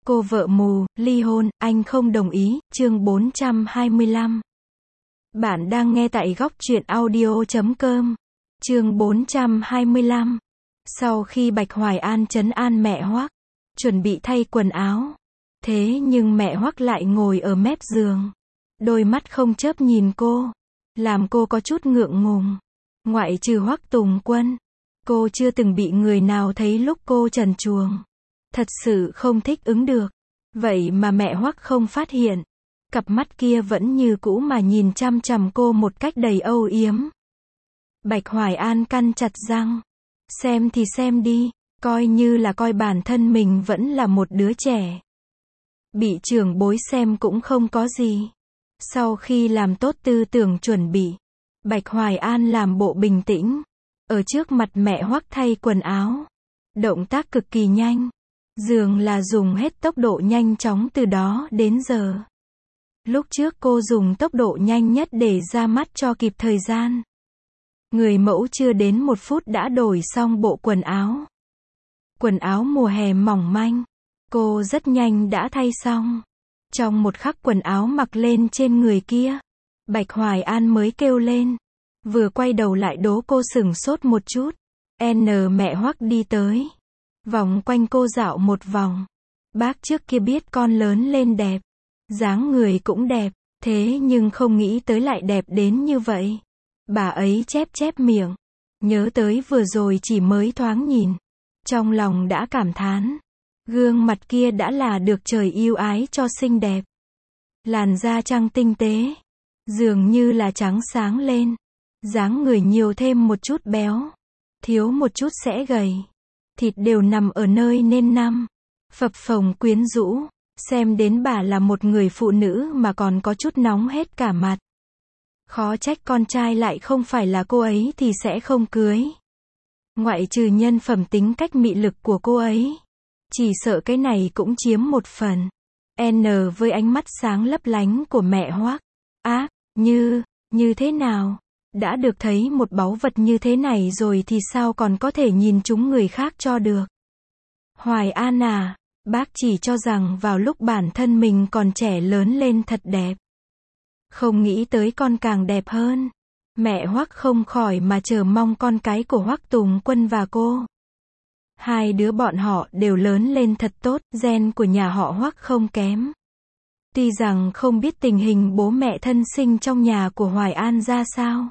Cô vợ mù, ly hôn, anh không đồng ý, chương 425. Bạn đang nghe tại góc truyện audio.com. Chương 425. Sau khi Bạch Hoài An trấn an mẹ Hoắc, chuẩn bị thay quần áo. Thế nhưng mẹ Hoắc lại ngồi ở mép giường. Đôi mắt không chớp nhìn cô. Làm cô có chút ngượng ngùng. Ngoại trừ Hoắc Tùng Quân. Cô chưa từng bị người nào thấy lúc cô trần truồng. Thật sự không thích ứng được. Vậy mà mẹ Hoắc không phát hiện. Cặp mắt kia vẫn như cũ mà nhìn chăm chằm cô một cách đầy âu yếm. Bạch Hoài An căn chặt răng. Xem thì xem đi, coi như là coi bản thân mình vẫn là một đứa trẻ. Bị trưởng bối xem cũng không có gì. Sau khi làm tốt tư tưởng chuẩn bị, Bạch Hoài An làm bộ bình tĩnh. Ở trước mặt mẹ Hoắc thay quần áo. Động tác cực kỳ nhanh. Dường là dùng hết tốc độ nhanh chóng từ đó đến giờ. Lúc trước cô dùng tốc độ nhanh nhất để ra mắt cho kịp thời gian. Người mẫu chưa đến 1 phút đã đổi xong bộ quần áo. Quần áo mùa hè mỏng manh. Cô rất nhanh đã thay xong. Trong một khắc quần áo mặc lên trên người kia, Bạch Hoài An mới kêu lên. Vừa quay đầu lại đố cô sửng sốt một chút. Mẹ Hoắc đi tới. Vòng quanh cô dạo một vòng. Bác trước kia biết con lớn lên đẹp. Dáng người cũng đẹp. Thế nhưng không nghĩ tới lại đẹp đến như vậy. Bà ấy chép chép miệng. Nhớ tới vừa rồi chỉ mới thoáng nhìn. Trong lòng đã cảm thán. Gương mặt kia đã là được trời yêu ái cho xinh đẹp. Làn da trắng tinh tế. Dường như là trắng sáng lên. Dáng người nhiều thêm một chút béo. Thiếu một chút sẽ gầy. Thịt đều nằm ở nơi nên nằm. Phập phồng quyến rũ. Xem đến bà là một người phụ nữ mà còn có chút nóng hết cả mặt. Khó trách con trai lại không phải là cô ấy thì sẽ không cưới. Ngoại trừ nhân phẩm tính cách mị lực của cô ấy. Chỉ sợ cái này cũng chiếm một phần. Với ánh mắt sáng lấp lánh của mẹ Hoắc. Như thế nào? Đã được thấy một báu vật như thế này rồi thì sao còn có thể nhìn chúng người khác cho được. Hoài An à, bác chỉ cho rằng vào lúc bản thân mình còn trẻ lớn lên thật đẹp. Không nghĩ tới con càng đẹp hơn. Mẹ Hoắc không khỏi mà chờ mong con cái của Hoắc Tùng Quân và cô. Hai đứa bọn họ đều lớn lên thật tốt, gen của nhà họ Hoắc không kém. Tuy rằng không biết tình hình bố mẹ thân sinh trong nhà của Hoài An ra sao.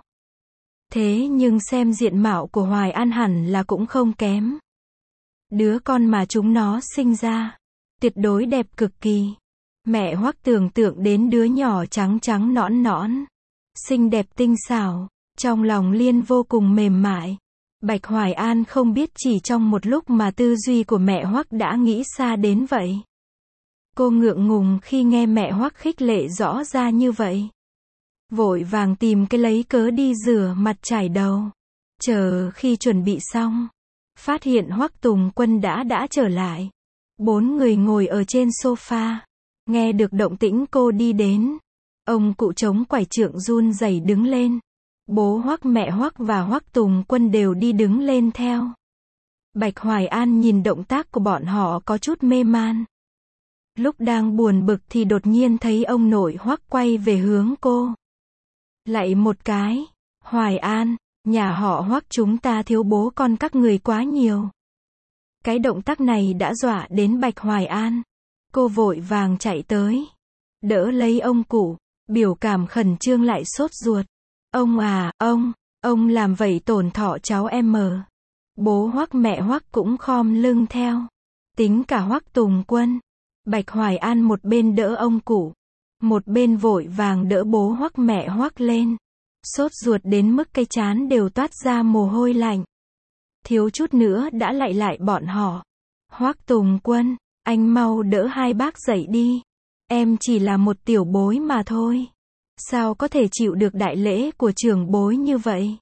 Thế nhưng xem diện mạo của Hoài An hẳn là cũng không kém. Đứa con mà chúng nó sinh ra, tuyệt đối đẹp cực kỳ. Mẹ Hoắc tưởng tượng đến đứa nhỏ trắng trắng nõn nõn, xinh đẹp tinh xảo, trong lòng liên vô cùng mềm mại. Bạch Hoài An không biết chỉ trong một lúc mà tư duy của mẹ Hoắc đã nghĩ xa đến vậy. Cô ngượng ngùng khi nghe mẹ Hoắc khích lệ rõ ra như vậy. Vội vàng tìm cái lấy cớ đi rửa mặt chải đầu. Chờ khi chuẩn bị xong, phát hiện Hoắc Tùng Quân đã trở lại. 4 người ngồi ở trên sofa. Nghe được động tĩnh cô đi đến. Ông cụ chống quải trượng run rẩy đứng lên. Bố Hoắc, mẹ Hoắc và Hoắc Tùng Quân đều đi đứng lên theo. Bạch Hoài An nhìn động tác của bọn họ có chút mê man. Lúc đang buồn bực thì đột nhiên thấy ông nội Hoắc quay về hướng cô. Lạy một cái. Hoài An, nhà họ Hoắc chúng ta thiếu bố con các người quá nhiều. Cái động tác này đã dọa đến Bạch Hoài An. Cô vội vàng chạy tới. Đỡ lấy ông cụ. Biểu cảm khẩn trương lại sốt ruột. Ông à, ông làm vậy tổn thọ cháu em mờ. Bố Hoắc mẹ Hoắc cũng khom lưng theo. Tính cả Hoắc Tùng Quân. Bạch Hoài An một bên đỡ ông cụ. Một bên vội vàng đỡ bố Hoắc mẹ Hoắc lên. Sốt ruột đến mức cái trán đều toát ra mồ hôi lạnh. Thiếu chút nữa đã lại bọn họ. Hoắc Tùng Quân, anh mau đỡ hai bác dậy đi. Em chỉ là một tiểu bối mà thôi. Sao có thể chịu được đại lễ của trưởng bối như vậy?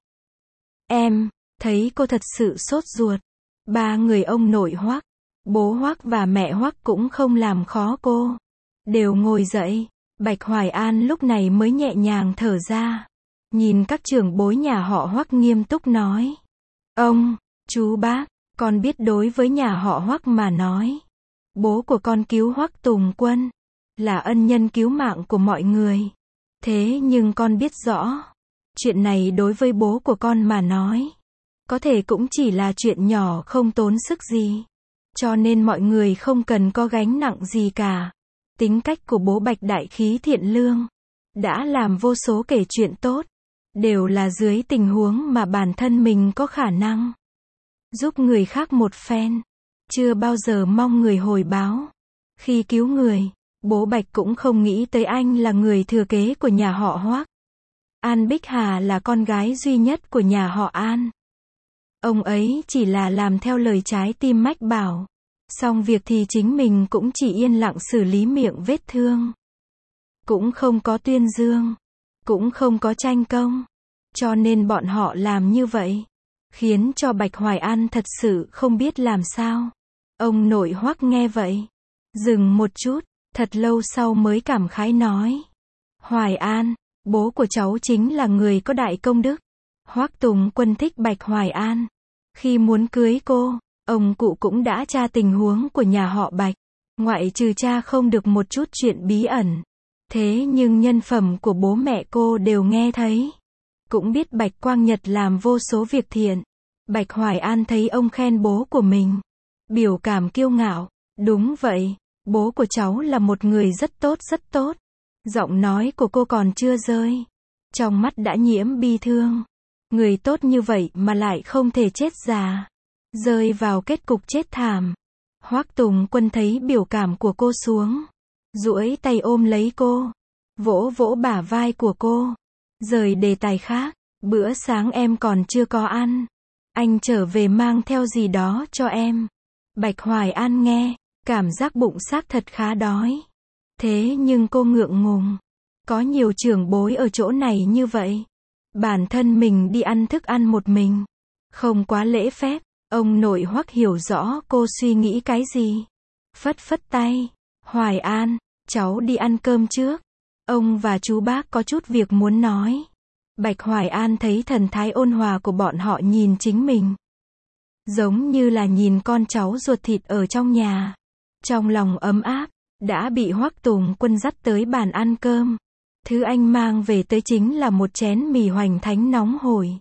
Em, thấy cô thật sự sốt ruột. 3 người ông nội Hoắc, bố Hoắc và mẹ Hoắc cũng không làm khó cô. Đều ngồi dậy. Bạch Hoài An lúc này mới nhẹ nhàng thở ra. Nhìn các trưởng bối nhà họ Hoắc nghiêm túc nói. Ông, chú bác, con biết đối với nhà họ Hoắc mà nói. Bố của con cứu Hoắc Tùng Quân, là ân nhân cứu mạng của mọi người. Thế nhưng con biết rõ, chuyện này đối với bố của con mà nói, có thể cũng chỉ là chuyện nhỏ không tốn sức gì. Cho nên mọi người không cần có gánh nặng gì cả. Tính cách của bố Bạch đại khí thiện lương, đã làm vô số kể chuyện tốt, đều là dưới tình huống mà bản thân mình có khả năng giúp người khác một phen, chưa bao giờ mong người hồi báo. Khi cứu người, bố Bạch cũng không nghĩ tới anh là người thừa kế của nhà họ Hoắc. An Bích Hà là con gái duy nhất của nhà họ An. Ông ấy chỉ là làm theo lời trái tim mách bảo. Xong việc thì chính mình cũng chỉ yên lặng xử lý miệng vết thương. Cũng không có tuyên dương, cũng không có tranh công. Cho nên bọn họ làm như vậy, khiến cho Bạch Hoài An thật sự không biết làm sao. Ông nội Hoắc nghe vậy, dừng một chút, thật lâu sau mới cảm khái nói. Hoài An, bố của cháu chính là người có đại công đức. Hoắc Tùng Quân thích Bạch Hoài An. Khi muốn cưới cô, ông cụ cũng đã tra tình huống của nhà họ Bạch. Ngoại trừ cha không được một chút chuyện bí ẩn. Thế nhưng nhân phẩm của bố mẹ cô đều nghe thấy. Cũng biết Bạch Quang Nhật làm vô số việc thiện. Bạch Hoài An thấy ông khen bố của mình, biểu cảm kiêu ngạo. Đúng vậy, bố của cháu là một người rất tốt rất tốt. Giọng nói của cô còn chưa rơi, trong mắt đã nhiễm bi thương. Người tốt như vậy mà lại không thể chết già, rơi vào kết cục chết thảm. Hoắc Tùng Quân thấy biểu cảm của cô xuống, duỗi tay ôm lấy cô, vỗ vỗ bả vai của cô, rời đề tài khác. Bữa sáng em còn chưa có ăn, anh trở về mang theo gì đó cho em. Bạch Hoài An nghe, cảm giác bụng xác thật khá đói. Thế nhưng cô ngượng ngùng, có nhiều trưởng bối ở chỗ này như vậy, bản thân mình đi ăn thức ăn một mình, không quá lễ phép. Ông nội Hoắc hiểu rõ cô suy nghĩ cái gì, phất phất tay. Hoài An, cháu đi ăn cơm trước, ông và chú bác có chút việc muốn nói. Bạch Hoài An thấy thần thái ôn hòa của bọn họ nhìn chính mình, giống như là nhìn con cháu ruột thịt ở trong nhà. Trong lòng ấm áp, đã bị Hoắc Tùng Quân dắt tới bàn ăn cơm. Thứ anh mang về tới chính là một chén mì hoành thánh nóng hổi.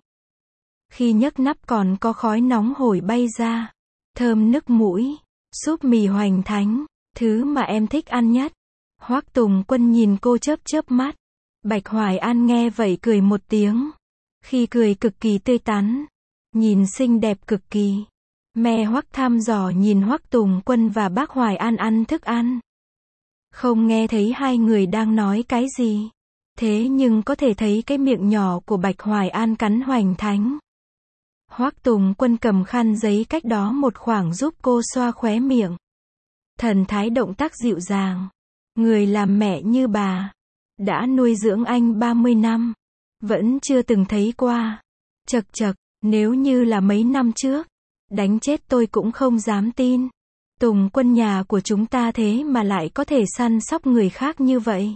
Khi nhấc nắp còn có khói nóng hổi bay ra, thơm nức mũi. Súp mì hoành thánh, thứ mà em thích ăn nhất. Hoắc Tùng Quân nhìn cô chớp chớp mắt. Bạch Hoài An nghe vậy cười một tiếng. Khi cười cực kỳ tươi tắn, nhìn xinh đẹp cực kỳ. Mẹ Hoắc thăm dò nhìn Hoắc Tùng Quân và bác Hoài An ăn thức ăn. Không nghe thấy hai người đang nói cái gì. Thế nhưng có thể thấy cái miệng nhỏ của Bạch Hoài An cắn hoành thánh. Hoắc Tùng Quân cầm khăn giấy cách đó một khoảng giúp cô xoa khóe miệng. Thần thái động tác dịu dàng. Người làm mẹ như bà, đã nuôi dưỡng anh 30 năm, vẫn chưa từng thấy qua. Chậc chậc, nếu như là mấy năm trước, đánh chết tôi cũng không dám tin. Tùng Quân nhà của chúng ta thế mà lại có thể săn sóc người khác như vậy.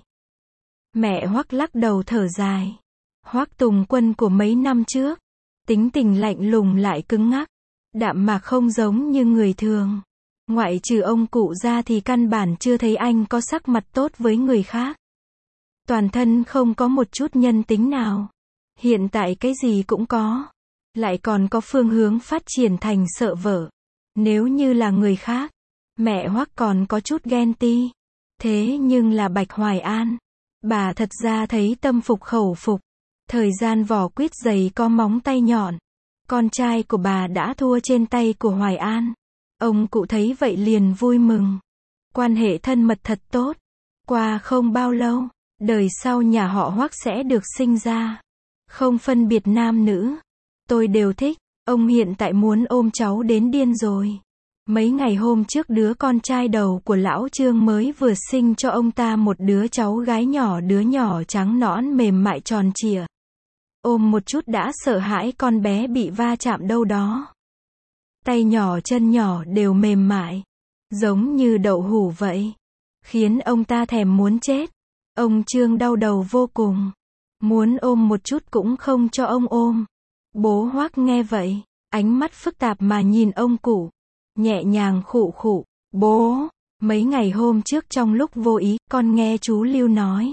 Mẹ Hoắc lắc đầu thở dài. Hoắc Tùng Quân của mấy năm trước, tính tình lạnh lùng lại cứng ngắc, đạm mạc không giống như người thường. Ngoại trừ ông cụ ra thì căn bản chưa thấy anh có sắc mặt tốt với người khác. Toàn thân không có một chút nhân tính nào. Hiện tại cái gì cũng có, lại còn có phương hướng phát triển thành sợ vợ. Nếu như là người khác, mẹ Hoắc còn có chút ghen ti. Thế nhưng là Bạch Hoài An, bà thật ra thấy tâm phục khẩu phục. Thời gian vỏ quýt dày có móng tay nhọn, con trai của bà đã thua trên tay của Hoài An. Ông cụ thấy vậy liền vui mừng. Quan hệ thân mật thật tốt. Qua không bao lâu, đời sau nhà họ Hoắc sẽ được sinh ra. Không phân biệt nam nữ. Tôi đều thích. Ông hiện tại muốn ôm cháu đến điên rồi. Mấy ngày hôm trước đứa con trai đầu của lão Trương mới vừa sinh cho ông ta một đứa cháu gái nhỏ, đứa nhỏ trắng nõn mềm mại tròn trịa. Ôm một chút đã sợ hãi con bé bị va chạm đâu đó. Tay nhỏ chân nhỏ đều mềm mại, giống như đậu hũ vậy, khiến ông ta thèm muốn chết. Ông Trương đau đầu vô cùng, muốn ôm một chút cũng không cho ông ôm. Bố Hoắc nghe vậy, ánh mắt phức tạp mà nhìn ông cụ, nhẹ nhàng khụ khụ, bố, Mấy ngày hôm trước trong lúc vô ý, con nghe chú Lưu nói.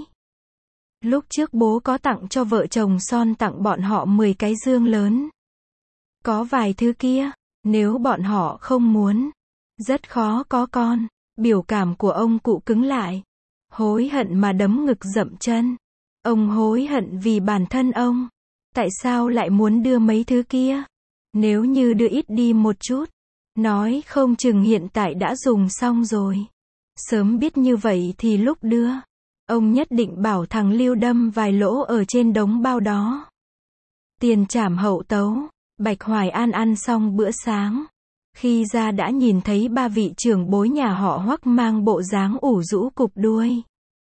Lúc trước bố có tặng cho vợ chồng Son tặng bọn họ 10 cái dương lớn. Có vài thứ kia, nếu bọn họ không muốn, rất khó có con. Biểu cảm của ông cụ cứng lại. Hối hận mà đấm ngực dậm chân. Ông hối hận vì bản thân ông. Tại sao lại muốn đưa mấy thứ kia? Nếu như đưa ít đi một chút, nói không chừng hiện tại đã dùng xong rồi. Sớm biết như vậy thì lúc đưa, ông nhất định bảo thằng Lưu đâm vài lỗ ở trên đống bao đó. Tiền trảm hậu tấu, Bạch Hoài An ăn xong bữa sáng. Khi ra đã nhìn thấy ba vị trưởng bối nhà họ Hoắc mang bộ dáng ủ rũ cụp đuôi.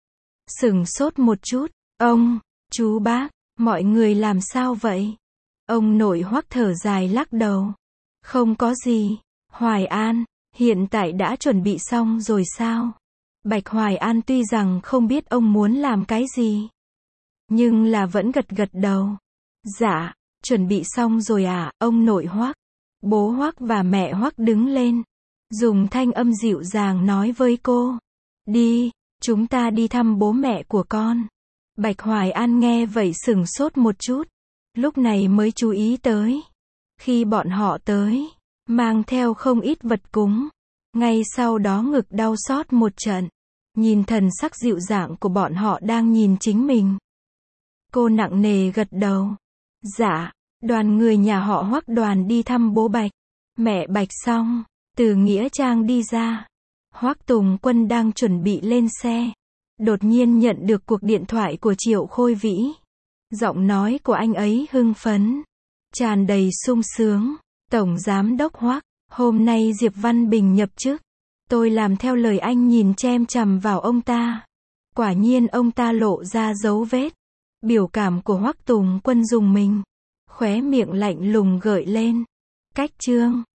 Sửng sốt một chút, ông, chú bác, mọi người làm sao vậy? Ông nội Hoắc thở dài lắc đầu. Không có gì, Hoài An, hiện tại đã chuẩn bị xong rồi sao? Bạch Hoài An tuy rằng không biết ông muốn làm cái gì, nhưng là vẫn gật gật đầu. Dạ, chuẩn bị xong rồi à, ông nội Hoắc. Bố Hoắc và mẹ Hoắc đứng lên, dùng thanh âm dịu dàng nói với cô. Đi, chúng ta đi thăm bố mẹ của con. Bạch Hoài An nghe vậy sửng sốt một chút, lúc này mới chú ý tới. Khi bọn họ tới, mang theo không ít vật cúng, ngay sau đó ngực đau xót một trận. Nhìn thần sắc dịu dàng của bọn họ đang nhìn chính mình. Cô nặng nề gật đầu. Dạ, đoàn người nhà họ Hoắc đoàn đi thăm bố Bạch, mẹ Bạch xong, từ nghĩa trang đi ra. Hoắc Tùng Quân đang chuẩn bị lên xe. Đột nhiên nhận được cuộc điện thoại của Triệu Khôi Vĩ. Giọng nói của anh ấy hưng phấn, tràn đầy sung sướng. Tổng Giám đốc Hoắc, hôm nay Diệp Văn Bình nhập chức. Tôi làm theo lời anh, nhìn chằm chằm vào ông ta. Quả nhiên ông ta lộ ra dấu vết. Biểu cảm của Hoắc Tùng Quân rùng mình. Khóe miệng lạnh lùng gợi lên. Cách chương